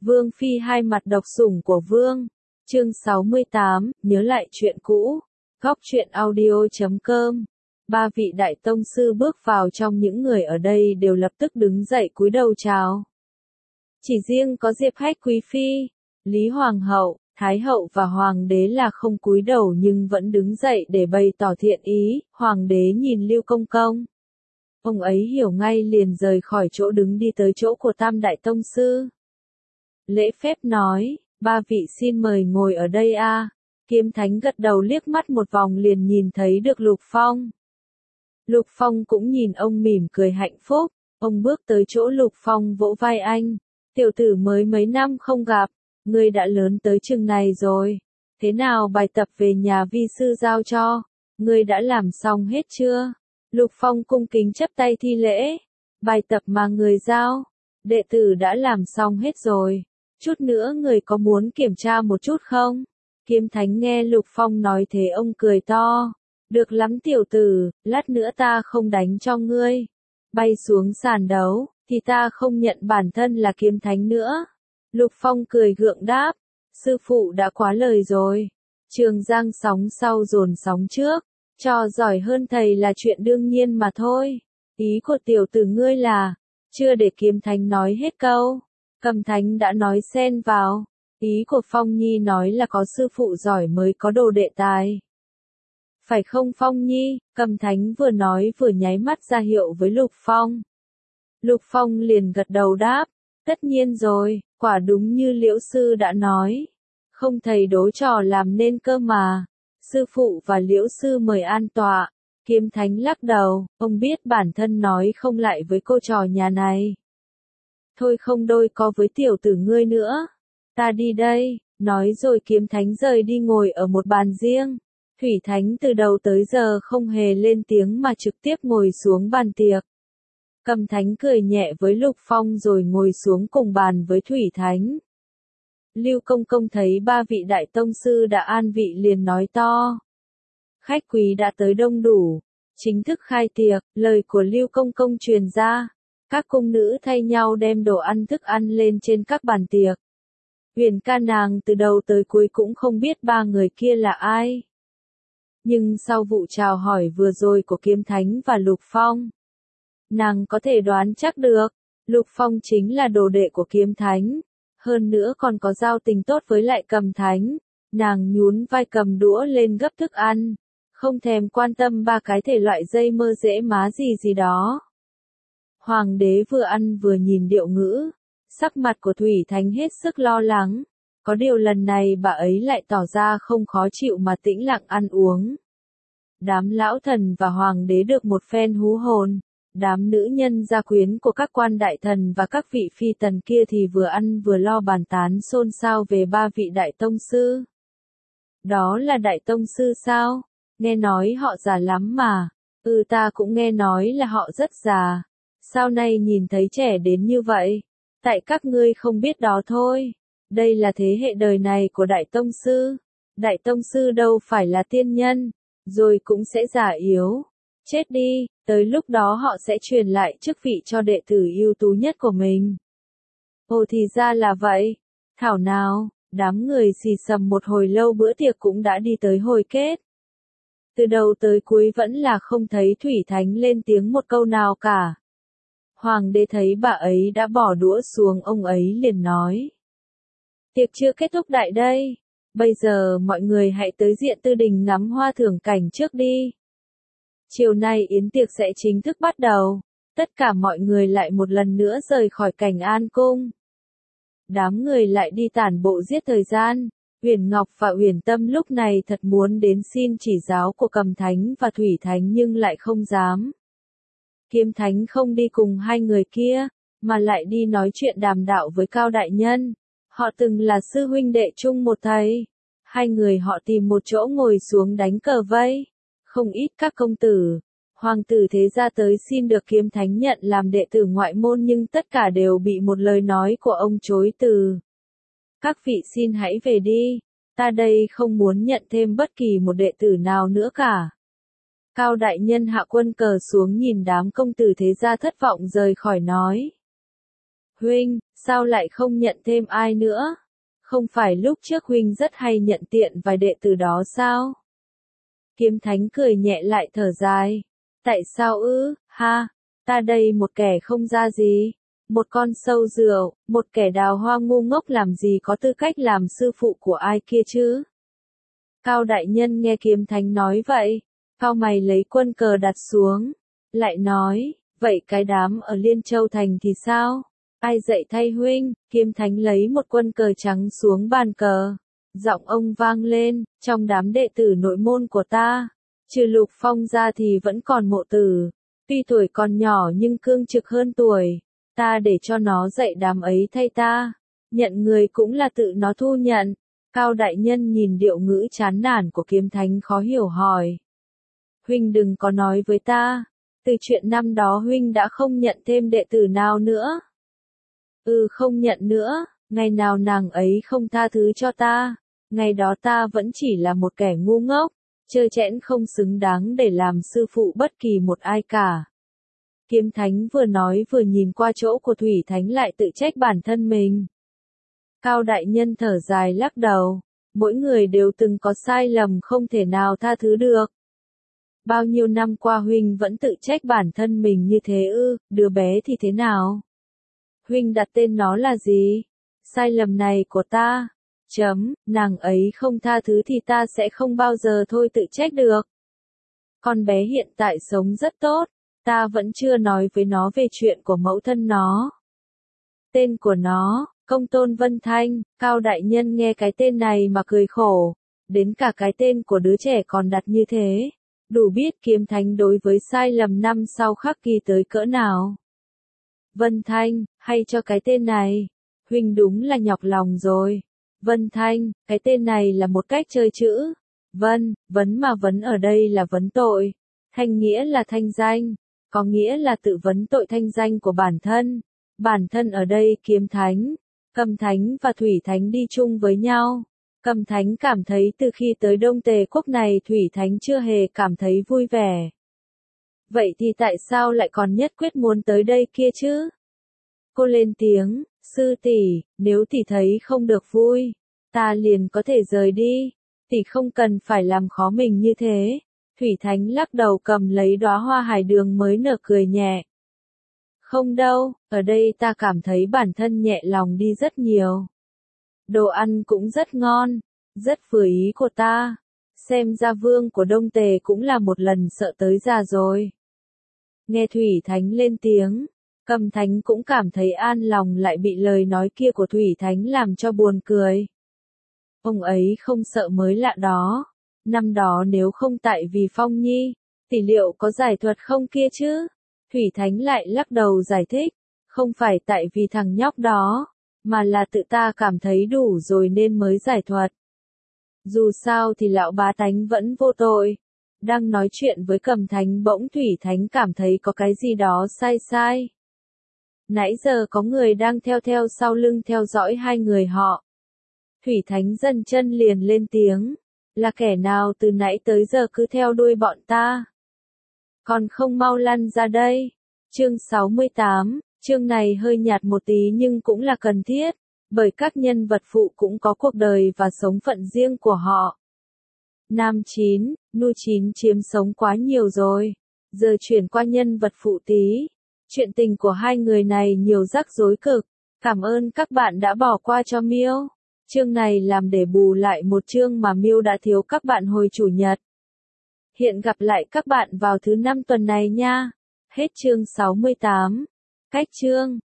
Vương Phi hai mặt độc sủng của Vương. Chương 68, nhớ lại chuyện cũ. Góc truyện audio.com. Ba vị đại tông sư bước vào trong, những người ở đây đều lập tức đứng dậy cúi đầu chào. Chỉ riêng có Diệp Hách Quý Phi, Lý Hoàng hậu, Thái hậu và Hoàng đế là không cúi đầu nhưng vẫn đứng dậy để bày tỏ thiện ý. Hoàng đế nhìn Lưu Công Công. Ông ấy hiểu ngay liền rời khỏi chỗ đứng đi tới chỗ của Tam Đại Tông Sư. Lễ phép nói, ba vị xin mời ngồi ở đây a. Kiếm Thánh gật đầu liếc mắt một vòng liền nhìn thấy được Lục Phong. Lục Phong cũng nhìn ông mỉm cười hạnh phúc, ông bước tới chỗ Lục Phong vỗ vai anh. Tiểu tử mới mấy năm không gặp, ngươi đã lớn tới chừng này rồi. Thế nào bài tập về nhà vi sư giao cho, ngươi đã làm xong hết chưa? Lục Phong cung kính chắp tay thi lễ. Bài tập mà người giao, đệ tử đã làm xong hết rồi. Chút nữa người có muốn kiểm tra một chút không? Kiếm Thánh nghe Lục Phong nói thế ông cười to. Được lắm tiểu tử, lát nữa ta không đánh cho ngươi. Bay xuống sàn đấu, thì ta không nhận bản thân là Kiếm Thánh nữa. Lục Phong cười gượng đáp. Sư phụ đã quá lời rồi. Trường giang sóng sau dồn sóng trước. Trò giỏi hơn thầy là chuyện đương nhiên mà thôi. Ý của tiểu tử ngươi là, chưa để Kiếm Thánh nói hết câu. Cầm Thánh đã nói xen vào. Ý của Phong Nhi nói là có sư phụ giỏi mới có đồ đệ tài. Phải không Phong Nhi? Cầm Thánh vừa nói vừa nháy mắt ra hiệu với Lục Phong. Lục Phong liền gật đầu đáp. Tất nhiên rồi, quả đúng như Liễu Sư đã nói. Không thầy đố trò làm nên cơ mà. Sư phụ và Liễu Sư mời an tọa. Kiếm Thánh lắc đầu, ông biết bản thân nói không lại với cô trò nhà này. Thôi không đôi co với tiểu tử ngươi nữa. Ta đi đây, nói rồi Kiếm Thánh rời đi ngồi ở một bàn riêng. Thủy Thánh từ đầu tới giờ không hề lên tiếng mà trực tiếp ngồi xuống bàn tiệc. Cầm Thánh cười nhẹ với Lục Phong rồi ngồi xuống cùng bàn với Thủy Thánh. Lưu Công Công thấy ba vị đại tông sư đã an vị liền nói to. Khách quý đã tới đông đủ, chính thức khai tiệc, lời của Lưu Công Công truyền ra. Các cung nữ thay nhau đem đồ ăn thức ăn lên trên các bàn tiệc. Huyền ca nàng từ đầu tới cuối cũng không biết ba người kia là ai. Nhưng sau vụ chào hỏi vừa rồi của Kiếm Thánh và Lục Phong, nàng có thể đoán chắc được, Lục Phong chính là đồ đệ của Kiếm Thánh. Hơn nữa còn có giao tình tốt với lại Cầm Thánh. Nàng nhún vai cầm đũa lên gấp thức ăn, không thèm quan tâm ba cái thể loại dây mơ dễ má gì đó. Hoàng đế vừa ăn vừa nhìn Điệu Ngữ, sắc mặt của Thủy Thánh hết sức lo lắng. Có điều lần này bà ấy lại tỏ ra không khó chịu mà tĩnh lặng ăn uống. Đám lão thần và hoàng đế được một phen hú hồn. Đám nữ nhân gia quyến của các quan đại thần và các vị phi tần kia thì vừa ăn vừa lo bàn tán xôn xao về ba vị đại tông sư. Đó là đại tông sư sao? Nghe nói họ già lắm mà. Ta cũng nghe nói là họ rất già. Sao nay nhìn thấy trẻ đến như vậy? Tại các ngươi không biết đó thôi. Đây là thế hệ đời này của đại tông sư. Đại tông sư đâu phải là tiên nhân, rồi cũng sẽ già yếu. Chết đi, tới lúc đó họ sẽ truyền lại chức vị cho đệ tử ưu tú nhất của mình. Ồ thì ra là vậy. Thảo nào, đám người xì xầm một hồi lâu bữa tiệc cũng đã đi tới hồi kết. Từ đầu tới cuối vẫn là không thấy Thủy Thánh lên tiếng một câu nào cả. Hoàng đế thấy bà ấy đã bỏ đũa xuống, ông ấy liền nói. Tiệc chưa kết thúc đại đây. Bây giờ mọi người hãy tới diện Tư Đình ngắm hoa thưởng cảnh trước đi. Chiều nay yến tiệc sẽ chính thức bắt đầu. Tất cả mọi người lại một lần nữa rời khỏi Cảnh An Cung. Đám người lại đi tản bộ giết thời gian. Huyền Ngọc và Huyền Tâm lúc này thật muốn đến xin chỉ giáo của Cầm Thánh và Thủy Thánh nhưng lại không dám. Kiếm Thánh không đi cùng hai người kia, mà lại đi nói chuyện đàm đạo với Cao Đại Nhân. Họ từng là sư huynh đệ chung một thầy. Hai người họ tìm một chỗ ngồi xuống đánh cờ vây. Không ít các công tử, hoàng tử thế gia tới xin được Kiếm Thánh nhận làm đệ tử ngoại môn nhưng tất cả đều bị một lời nói của ông chối từ. Các vị xin hãy về đi, ta đây không muốn nhận thêm bất kỳ một đệ tử nào nữa cả. Cao Đại Nhân hạ quân cờ xuống nhìn đám công tử thế gia thất vọng rời khỏi nói. Huynh, sao lại không nhận thêm ai nữa? Không phải lúc trước Huynh rất hay nhận tiện vài đệ tử đó sao? Kiếm Thánh cười nhẹ lại thở dài. Tại sao ư, ha, ta đây một kẻ không ra gì, một con sâu rượu, một kẻ đào hoa ngu ngốc làm gì có tư cách làm sư phụ của ai kia chứ? Cao đại nhân nghe Kiếm Thánh nói vậy, cao mày lấy quân cờ đặt xuống, lại nói, vậy cái đám ở Liên Châu Thành thì sao? Ai dạy thay Huynh? Kiếm Thánh lấy một quân cờ trắng xuống bàn cờ. Giọng ông vang lên, trong đám đệ tử nội môn của ta, trừ Lục Phong ra thì vẫn còn Mộ Tử. Tuy tuổi còn nhỏ nhưng cương trực hơn tuổi, ta để cho nó dạy đám ấy thay ta. Nhận người cũng là tự nó thu nhận. Cao đại nhân nhìn điệu ngữ chán nản của Kiếm Thánh khó hiểu hỏi. Huynh đừng có nói với ta, từ chuyện năm đó Huynh đã không nhận thêm đệ tử nào nữa. Không nhận nữa, ngày nào nàng ấy không tha thứ cho ta, ngày đó ta vẫn chỉ là một kẻ ngu ngốc, trơ trẽn không xứng đáng để làm sư phụ bất kỳ một ai cả. Kiếm Thánh vừa nói vừa nhìn qua chỗ của Thủy Thánh lại tự trách bản thân mình. Cao đại nhân thở dài lắc đầu, mỗi người đều từng có sai lầm không thể nào tha thứ được. Bao nhiêu năm qua Huynh vẫn tự trách bản thân mình như thế ư, đứa bé thì thế nào? Huynh đặt tên nó là gì? Sai lầm này của ta. Nàng ấy không tha thứ thì ta sẽ không bao giờ thôi tự trách được. Con bé hiện tại sống rất tốt, ta vẫn chưa nói với nó về chuyện của mẫu thân nó. Tên của nó, Công Tôn Vân Thanh, Cao đại nhân nghe cái tên này mà cười khổ, đến cả cái tên của đứa trẻ còn đặt như thế, đủ biết Kiếm Thánh đối với sai lầm năm sau khắc ghi tới cỡ nào. Vân Thanh, hay cho cái tên này, Huynh đúng là nhọc lòng rồi. Vân Thanh, cái tên này là một cách chơi chữ. Vấn mà vấn ở đây là vấn tội. Thanh nghĩa là thanh danh, có nghĩa là tự vấn tội thanh danh của bản thân. Bản thân ở đây Kiếm Thánh, Cầm Thánh và Thủy Thánh đi chung với nhau. Cầm Thánh cảm thấy từ khi tới Đông Tề Quốc này Thủy Thánh chưa hề cảm thấy vui vẻ. Vậy thì tại sao lại còn nhất quyết muốn tới đây kia chứ? Cô lên tiếng, sư tỷ, nếu tỷ thấy không được vui, ta liền có thể rời đi, tỷ không cần phải làm khó mình như thế. Thủy Thánh lắc đầu cầm lấy đóa hoa hải đường mới nở cười nhẹ. Không đâu, ở đây ta cảm thấy bản thân nhẹ lòng đi rất nhiều. Đồ ăn cũng rất ngon, rất vừa ý của ta. Xem ra vương của Đông Tề cũng là một lần sợ tới già rồi. Nghe Thủy Thánh lên tiếng, Cầm Thánh cũng cảm thấy an lòng lại bị lời nói kia của Thủy Thánh làm cho buồn cười. Ông ấy không sợ mới lạ đó. Năm đó nếu không tại vì Phong Nhi, tỷ liệu có giải thuật không kia chứ? Thủy Thánh lại lắc đầu giải thích, không phải tại vì thằng nhóc đó, mà là tự ta cảm thấy đủ rồi nên mới giải thuật. Dù sao thì lão bá tánh vẫn vô tội. Đang nói chuyện với Cầm Thánh bỗng Thủy Thánh cảm thấy có cái gì đó sai sai. Nãy giờ có người đang theo sau lưng theo dõi hai người họ. Thủy Thánh dần chân liền lên tiếng, là kẻ nào từ nãy tới giờ cứ theo đuôi bọn ta? Còn không mau lăn ra đây. Chương 68, chương này hơi nhạt một tí nhưng cũng là cần thiết, bởi các nhân vật phụ cũng có cuộc đời và sống phận riêng của họ. Nam 9, Nu 9 chiếm sống quá nhiều rồi. Giờ chuyển qua nhân vật phụ tí. Chuyện tình của hai người này nhiều rắc rối cực. Cảm ơn các bạn đã bỏ qua cho Miêu. Chương này làm để bù lại một chương mà Miêu đã thiếu các bạn hồi chủ nhật. Hiện gặp lại các bạn vào thứ 5 tuần này nha. Hết chương 68. Cách chương